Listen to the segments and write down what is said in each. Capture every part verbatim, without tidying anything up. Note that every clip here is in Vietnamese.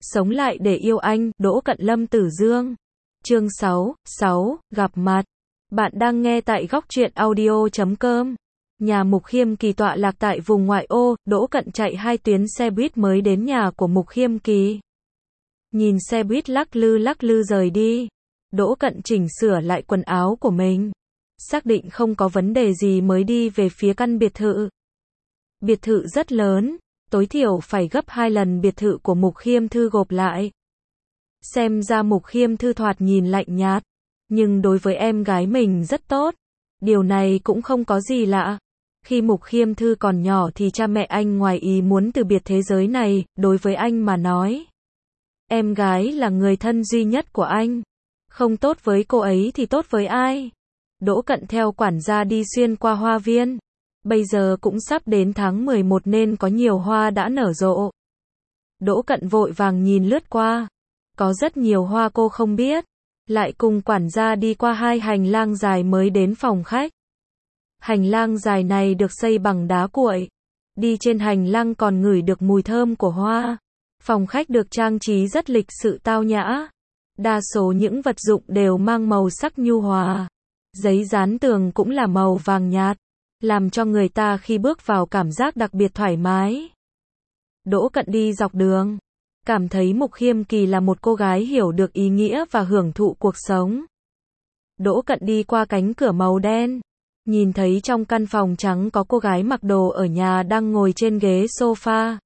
Sống lại để yêu anh, Đỗ Cận Lâm Tử Dương. Chương sáu, sáu, gặp mặt. Bạn đang nghe tại góc truyện audio chấm com. Nhà Mục Khiêm Kỳ tọa lạc tại vùng ngoại ô, Đỗ Cận chạy hai tuyến xe buýt mới đến nhà của Mục Khiêm Kỳ. Nhìn xe buýt lắc lư lắc lư rời đi, Đỗ Cận chỉnh sửa lại quần áo của mình. Xác định không có vấn đề gì mới đi về phía căn biệt thự. Biệt thự rất lớn, tối thiểu phải gấp hai lần biệt thự của Mục Khiêm Thư gộp lại. Xem ra Mục Khiêm Thư thoạt nhìn lạnh nhạt, nhưng đối với em gái mình rất tốt. Điều này cũng không có gì lạ. Khi Mục Khiêm Thư còn nhỏ thì cha mẹ anh ngoài ý muốn từ biệt thế giới này, đối với anh mà nói. Em gái là người thân duy nhất của anh. Không tốt với cô ấy thì tốt với ai? Đỗ Cận theo quản gia đi xuyên qua hoa viên. Bây giờ cũng sắp đến tháng mười một nên có nhiều hoa đã nở rộ. Đỗ Cận vội vàng nhìn lướt qua. Có rất nhiều hoa cô không biết. Lại cùng quản gia đi qua hai hành lang dài mới đến phòng khách. Hành lang dài này được xây bằng đá cuội. Đi trên hành lang còn ngửi được mùi thơm của hoa. Phòng khách được trang trí rất lịch sự tao nhã. Đa số những vật dụng đều mang màu sắc nhu hòa. Giấy dán tường cũng là màu vàng nhạt, làm cho người ta khi bước vào cảm giác đặc biệt thoải mái. Đỗ Cận đi dọc đường, cảm thấy Mục Khiêm Kỳ là một cô gái hiểu được ý nghĩa và hưởng thụ cuộc sống. Đỗ Cận đi qua cánh cửa màu đen, nhìn thấy trong căn phòng trắng có cô gái mặc đồ ở nhà đang ngồi trên ghế sofa.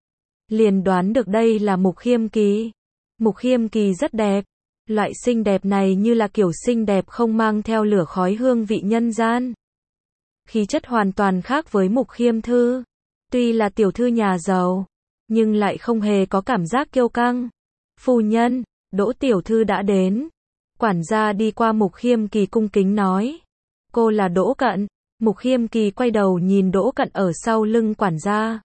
Liền đoán được đây là Mục Khiêm Kỳ. Mục Khiêm Kỳ rất đẹp. Loại xinh đẹp này như là kiểu xinh đẹp không mang theo lửa khói hương vị nhân gian. Khí chất hoàn toàn khác với Mục Khiêm Thư. Tuy là tiểu thư nhà giàu, nhưng lại không hề có cảm giác kiêu căng. Phu nhân, Đỗ tiểu thư đã đến. Quản gia đi qua Mục Khiêm Kỳ cung kính nói. Cô là Đỗ Cận. Mục Khiêm Kỳ quay đầu nhìn Đỗ Cận ở sau lưng quản gia.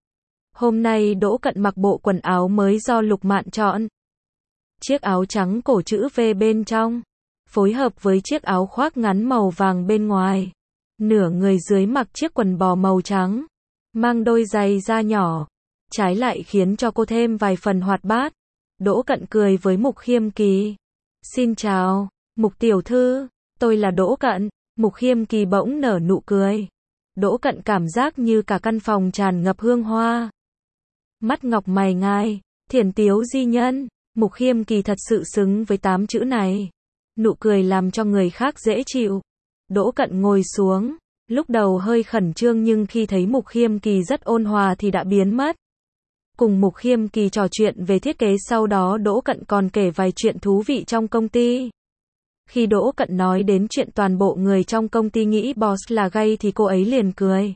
Hôm nay Đỗ Cận mặc bộ quần áo mới do Lục Mạn chọn. Chiếc áo trắng cổ chữ V bên trong, phối hợp với chiếc áo khoác ngắn màu vàng bên ngoài. Nửa người dưới mặc chiếc quần bò màu trắng, mang đôi giày da nhỏ, trái lại khiến cho cô thêm vài phần hoạt bát. Đỗ Cận cười với Mục Khiêm Kỳ. Xin chào, Mục tiểu thư, tôi là Đỗ Cận. Mục Khiêm Kỳ bỗng nở nụ cười. Đỗ Cận cảm giác như cả căn phòng tràn ngập hương hoa. Mắt ngọc mày ngai, thiển tiếu di nhân. Mục Khiêm Kỳ thật sự xứng với tám chữ này. Nụ cười làm cho người khác dễ chịu. Đỗ Cận ngồi xuống, lúc đầu hơi khẩn trương nhưng khi thấy Mục Khiêm Kỳ rất ôn hòa thì đã biến mất. Cùng Mục Khiêm Kỳ trò chuyện về thiết kế, sau đó Đỗ Cận còn kể vài chuyện thú vị trong công ty. Khi Đỗ Cận nói đến chuyện toàn bộ người trong công ty nghĩ boss là gay thì cô ấy liền cười.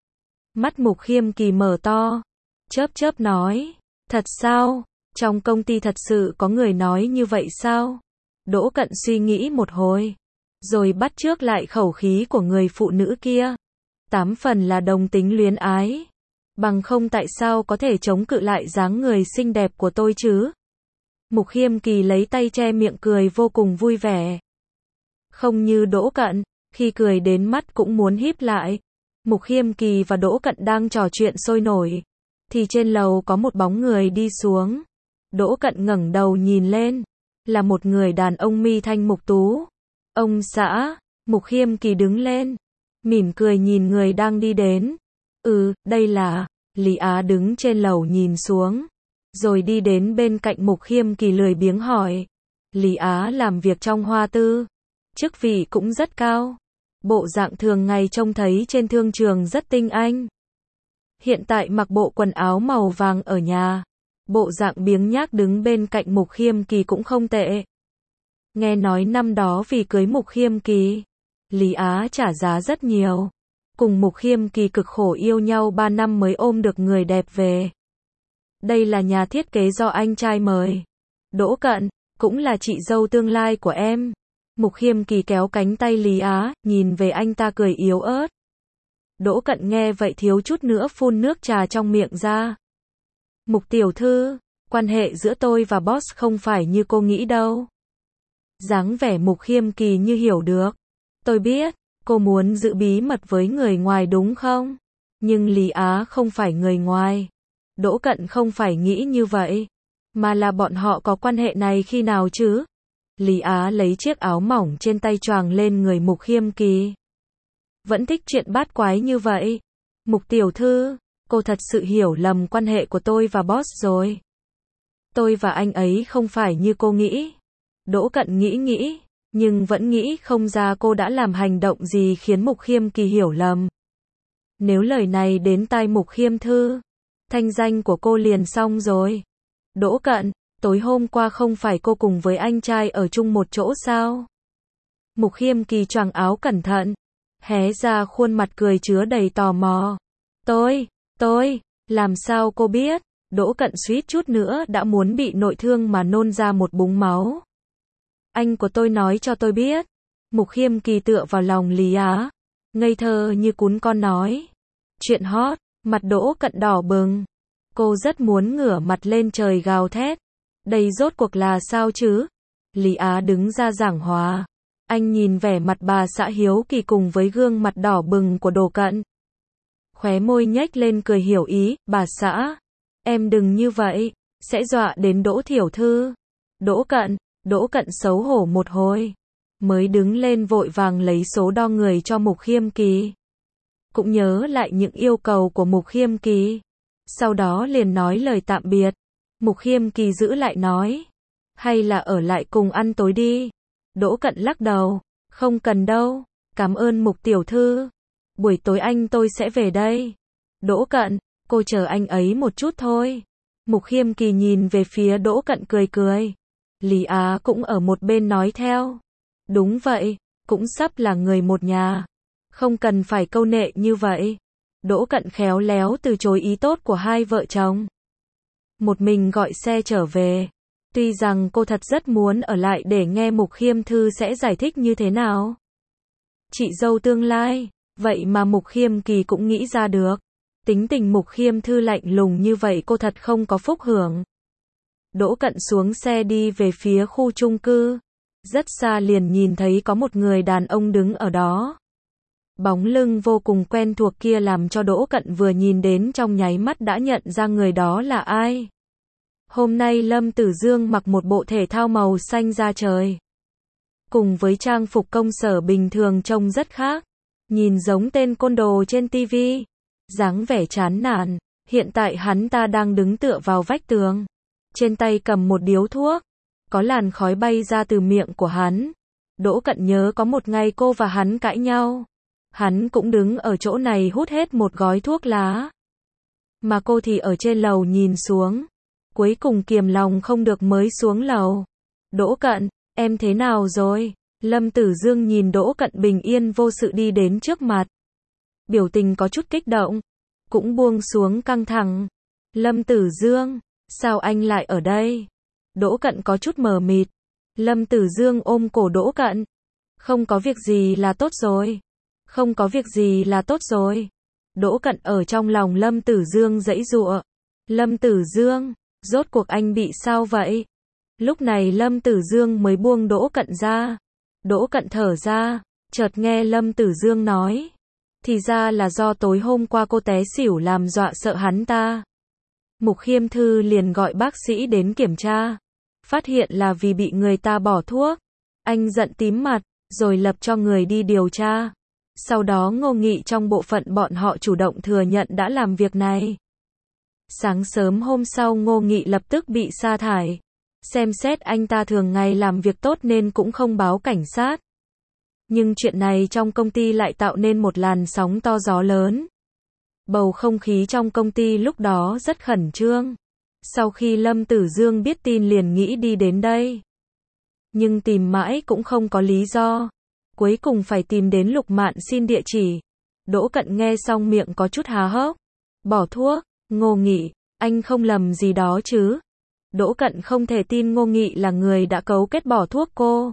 Mắt Mục Khiêm Kỳ mở to, chớp chớp nói, thật sao? Trong công ty thật sự có người nói như vậy sao? Đỗ Cận suy nghĩ một hồi, rồi bắt chước lại khẩu khí của người phụ nữ kia. Tám phần là đồng tính luyến ái. Bằng không tại sao có thể chống cự lại dáng người xinh đẹp của tôi chứ? Mục Khiêm Kỳ lấy tay che miệng cười vô cùng vui vẻ. Không như Đỗ Cận, khi cười đến mắt cũng muốn híp lại. Mục Khiêm Kỳ và Đỗ Cận đang trò chuyện sôi nổi, thì trên lầu có một bóng người đi xuống. Đỗ Cận ngẩng đầu nhìn lên, là một người đàn ông mi thanh mục tú. Ông xã. Mục Khiêm Kỳ đứng lên, mỉm cười nhìn người đang đi đến. Ừ, đây là. Lý Á đứng trên lầu nhìn xuống, rồi đi đến bên cạnh Mục Khiêm Kỳ lười biếng hỏi. Lý Á làm việc trong Hoa Tư, chức vị cũng rất cao. Bộ dạng thường ngày trông thấy trên thương trường rất tinh anh. Hiện tại mặc bộ quần áo màu vàng ở nhà. Bộ dạng biếng nhác đứng bên cạnh Mục Khiêm Kỳ cũng không tệ. Nghe nói năm đó vì cưới Mục Khiêm Kỳ, Lý Á trả giá rất nhiều. Cùng Mục Khiêm Kỳ cực khổ yêu nhau ba năm mới ôm được người đẹp về. Đây là nhà thiết kế do anh trai mời. Đỗ Cận, cũng là chị dâu tương lai của em. Mục Khiêm Kỳ kéo cánh tay Lý Á, nhìn về anh ta cười yếu ớt. Đỗ Cận nghe vậy thiếu chút nữa phun nước trà trong miệng ra. Mục tiểu thư, quan hệ giữa tôi và boss không phải như cô nghĩ đâu. Dáng vẻ Mục Khiêm Kỳ như hiểu được. Tôi biết, cô muốn giữ bí mật với người ngoài đúng không? Nhưng Lý Á không phải người ngoài. Đỗ Cận không phải nghĩ như vậy. Mà là bọn họ có quan hệ này khi nào chứ? Lý Á lấy chiếc áo mỏng trên tay choàng lên người Mục Khiêm Kỳ. Vẫn thích chuyện bát quái như vậy. Mục tiểu thư, cô thật sự hiểu lầm quan hệ của tôi và boss rồi. Tôi và anh ấy không phải như cô nghĩ. Đỗ Cận nghĩ nghĩ, nhưng vẫn nghĩ không ra cô đã làm hành động gì khiến Mục Khiêm Kỳ hiểu lầm. Nếu lời này đến tai Mục Khiêm Thư, thanh danh của cô liền xong rồi. Đỗ Cận, tối hôm qua không phải cô cùng với anh trai ở chung một chỗ sao? Mục Khiêm Kỳ choàng áo cẩn thận, hé ra khuôn mặt cười chứa đầy tò mò. Tôi, tôi, làm sao cô biết? Đỗ Cận suýt chút nữa đã muốn bị nội thương mà nôn ra một búng máu. Anh của tôi nói cho tôi biết. Mục Khiêm Kỳ tựa vào lòng Lý Á, ngây thơ như cún con nói. Chuyện hot, mặt Đỗ Cận đỏ bừng. Cô rất muốn ngửa mặt lên trời gào thét. Đây rốt cuộc là sao chứ? Lý Á đứng ra giảng hòa. Anh nhìn vẻ mặt bà xã hiếu kỳ cùng với gương mặt đỏ bừng của Đỗ Cận. Khóe môi nhếch lên cười hiểu ý, bà xã. Em đừng như vậy, sẽ dọa đến Đỗ tiểu thư. Đỗ Cận, Đỗ Cận xấu hổ một hồi. Mới đứng lên vội vàng lấy số đo người cho Mục Khiêm Kỳ. Cũng nhớ lại những yêu cầu của Mục Khiêm Kỳ. Sau đó liền nói lời tạm biệt. Mục Khiêm Kỳ giữ lại nói. Hay là ở lại cùng ăn tối đi. Đỗ Cận lắc đầu. Không cần đâu. Cảm ơn Mục tiểu thư. Buổi tối anh tôi sẽ về đây. Đỗ Cận, cô chờ anh ấy một chút thôi. Mục Khiêm Kỳ nhìn về phía Đỗ Cận cười cười. Lý Á cũng ở một bên nói theo. Đúng vậy, cũng sắp là người một nhà. Không cần phải câu nệ như vậy. Đỗ Cận khéo léo từ chối ý tốt của hai vợ chồng. Một mình gọi xe trở về. Tuy rằng cô thật rất muốn ở lại để nghe Mục Khiêm Thư sẽ giải thích như thế nào. Chị dâu tương lai, vậy mà Mục Khiêm Kỳ cũng nghĩ ra được. Tính tình Mục Khiêm Thư lạnh lùng như vậy cô thật không có phúc hưởng. Đỗ Cận xuống xe đi về phía khu chung cư. Rất xa liền nhìn thấy có một người đàn ông đứng ở đó. Bóng lưng vô cùng quen thuộc kia làm cho Đỗ Cận vừa nhìn đến trong nháy mắt đã nhận ra người đó là ai. Hôm nay Lâm Tử Dương mặc một bộ thể thao màu xanh da trời. Cùng với trang phục công sở bình thường trông rất khác. Nhìn giống tên côn đồ trên ti vi. Dáng vẻ chán nản. Hiện tại hắn ta đang đứng tựa vào vách tường. Trên tay cầm một điếu thuốc. Có làn khói bay ra từ miệng của hắn. Đỗ Cận nhớ có một ngày cô và hắn cãi nhau. Hắn cũng đứng ở chỗ này hút hết một gói thuốc lá. Mà cô thì ở trên lầu nhìn xuống. Cuối cùng kiềm lòng không được mới xuống lầu. Đỗ Cận, em thế nào rồi? Lâm Tử Dương nhìn Đỗ Cận bình yên vô sự đi đến trước mặt. Biểu tình có chút kích động. Cũng buông xuống căng thẳng. Lâm Tử Dương, sao anh lại ở đây? Đỗ Cận có chút mờ mịt. Lâm Tử Dương ôm cổ Đỗ Cận. Không có việc gì là tốt rồi. Không có việc gì là tốt rồi. Đỗ Cận ở trong lòng Lâm Tử Dương giãy giụa. Lâm Tử Dương, rốt cuộc anh bị sao vậy? Lúc này Lâm Tử Dương mới buông Đỗ Cận ra. Đỗ Cận thở ra, chợt nghe Lâm Tử Dương nói. Thì ra là do tối hôm qua cô té xỉu làm dọa sợ hắn ta. Mục Khiêm Thư liền gọi bác sĩ đến kiểm tra. Phát hiện là vì bị người ta bỏ thuốc. Anh giận tím mặt, rồi lập cho người đi điều tra. Sau đó Ngô Nghị trong bộ phận bọn họ chủ động thừa nhận đã làm việc này. Sáng sớm hôm sau Ngô Nghị lập tức bị sa thải. Xem xét anh ta thường ngày làm việc tốt nên cũng không báo cảnh sát. Nhưng chuyện này trong công ty lại tạo nên một làn sóng to gió lớn. Bầu không khí trong công ty lúc đó rất khẩn trương. Sau khi Lâm Tử Dương biết tin liền nghĩ đi đến đây. Nhưng tìm mãi cũng không có lý do. Cuối cùng phải tìm đến Lục Mạn xin địa chỉ. Đỗ Cận nghe xong miệng có chút há hốc. Bỏ thuốc, Ngô Nghị, anh không lầm gì đó chứ? Đỗ Cận không thể tin Ngô Nghị là người đã cấu kết bỏ thuốc cô.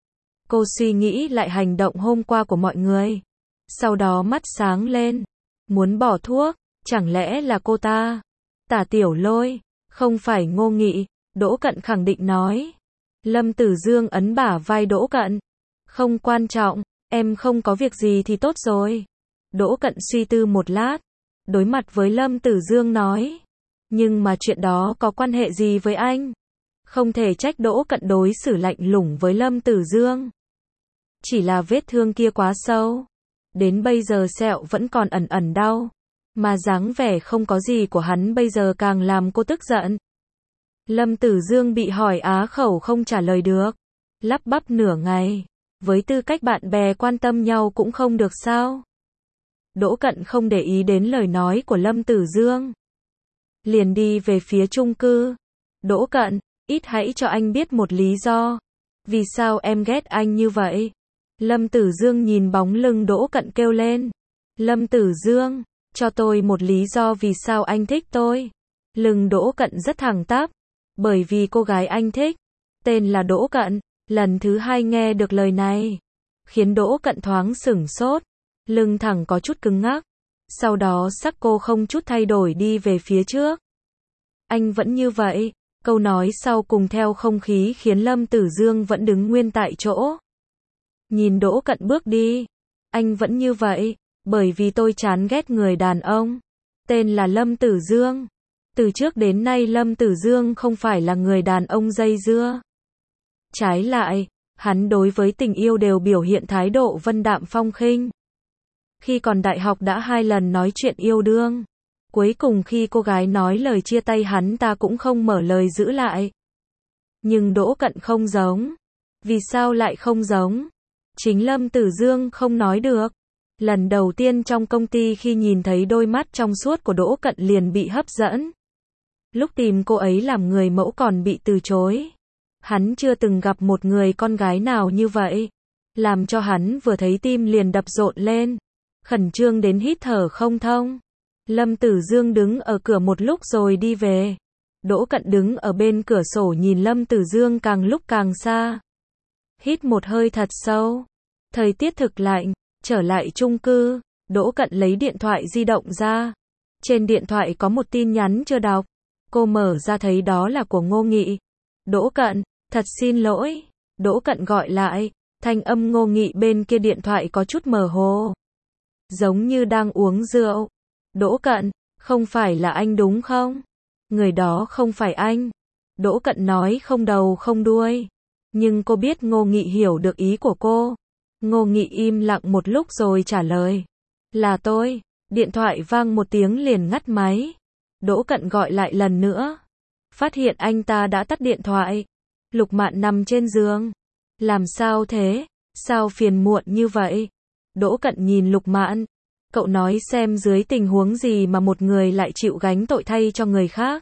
Cô suy nghĩ lại hành động hôm qua của mọi người. Sau đó mắt sáng lên. Muốn bỏ thuốc, chẳng lẽ là cô ta? Tả Tiểu Lôi, không phải Ngô Nghị, Đỗ Cận khẳng định nói. Lâm Tử Dương ấn bả vai Đỗ Cận. Không quan trọng, em không có việc gì thì tốt rồi. Đỗ Cận suy tư một lát, đối mặt với Lâm Tử Dương nói. Nhưng mà chuyện đó có quan hệ gì với anh? Không thể trách Đỗ Cận đối xử lạnh lùng với Lâm Tử Dương. Chỉ là vết thương kia quá sâu. Đến bây giờ sẹo vẫn còn ẩn ẩn đau. Mà dáng vẻ không có gì của hắn bây giờ càng làm cô tức giận. Lâm Tử Dương bị hỏi á khẩu không trả lời được. Lắp bắp nửa ngày. Với tư cách bạn bè quan tâm nhau cũng không được sao? Đỗ Cận không để ý đến lời nói của Lâm Tử Dương. Liền đi về phía chung cư. Đỗ Cận, ít hãy cho anh biết một lý do. Vì sao em ghét anh như vậy? Lâm Tử Dương nhìn bóng lưng Đỗ Cận kêu lên. Lâm Tử Dương, cho tôi một lý do vì sao anh thích tôi. Lưng Đỗ Cận rất thẳng tắp. Bởi vì cô gái anh thích, tên là Đỗ Cận. Lần thứ hai nghe được lời này, khiến Đỗ Cận thoáng sửng sốt. Lưng thẳng có chút cứng ngắc. Sau đó sắc cô không chút thay đổi đi về phía trước. Anh vẫn như vậy. Câu nói sau cùng theo không khí khiến Lâm Tử Dương vẫn đứng nguyên tại chỗ. Nhìn Đỗ Cận bước đi. Anh vẫn như vậy. Bởi vì tôi chán ghét người đàn ông. Tên là Lâm Tử Dương. Từ trước đến nay Lâm Tử Dương không phải là người đàn ông dây dưa. Trái lại, hắn đối với tình yêu đều biểu hiện thái độ vân đạm phong khinh. Khi còn đại học đã hai lần nói chuyện yêu đương. Cuối cùng khi cô gái nói lời chia tay hắn ta cũng không mở lời giữ lại. Nhưng Đỗ Cận không giống. Vì sao lại không giống? Chính Lâm Tử Dương không nói được. Lần đầu tiên trong công ty khi nhìn thấy đôi mắt trong suốt của Đỗ Cận liền bị hấp dẫn. Lúc tìm cô ấy làm người mẫu còn bị từ chối. Hắn chưa từng gặp một người con gái nào như vậy. Làm cho hắn vừa thấy tim liền đập rộn lên. Khẩn trương đến hít thở không thông. Lâm Tử Dương đứng ở cửa một lúc rồi đi về. Đỗ Cận đứng ở bên cửa sổ nhìn Lâm Tử Dương càng lúc càng xa. Hít một hơi thật sâu. Thời tiết thực lạnh. Trở lại chung cư. Đỗ Cận lấy điện thoại di động ra. Trên điện thoại có một tin nhắn chưa đọc. Cô mở ra thấy đó là của Ngô Nghị. Đỗ Cận, thật xin lỗi. Đỗ Cận gọi lại. Thanh âm Ngô Nghị bên kia điện thoại có chút mơ hồ. Giống như đang uống rượu. Đỗ Cận, không phải là anh đúng không? Người đó không phải anh. Đỗ Cận nói không đầu không đuôi. Nhưng cô biết Ngô Nghị hiểu được ý của cô. Ngô Nghị im lặng một lúc rồi trả lời. Là tôi. Điện thoại vang một tiếng liền ngắt máy. Đỗ Cận gọi lại lần nữa. Phát hiện anh ta đã tắt điện thoại. Lục Mạn nằm trên giường. Làm sao thế? Sao phiền muộn như vậy? Đỗ Cận nhìn Lục Mạn. Cậu nói xem dưới tình huống gì mà một người lại chịu gánh tội thay cho người khác.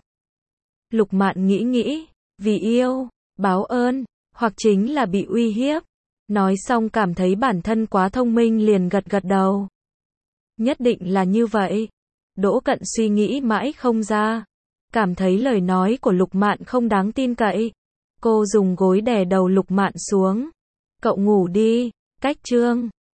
Lục Mạn nghĩ nghĩ. Vì yêu, báo ơn, hoặc chính là bị uy hiếp. Nói xong cảm thấy bản thân quá thông minh liền gật gật đầu. Nhất định là như vậy. Đỗ Cận suy nghĩ mãi không ra. Cảm thấy lời nói của Lục Mạn không đáng tin cậy. Cô dùng gối đè đầu Lục Mạn xuống. Cậu ngủ đi. Cách chương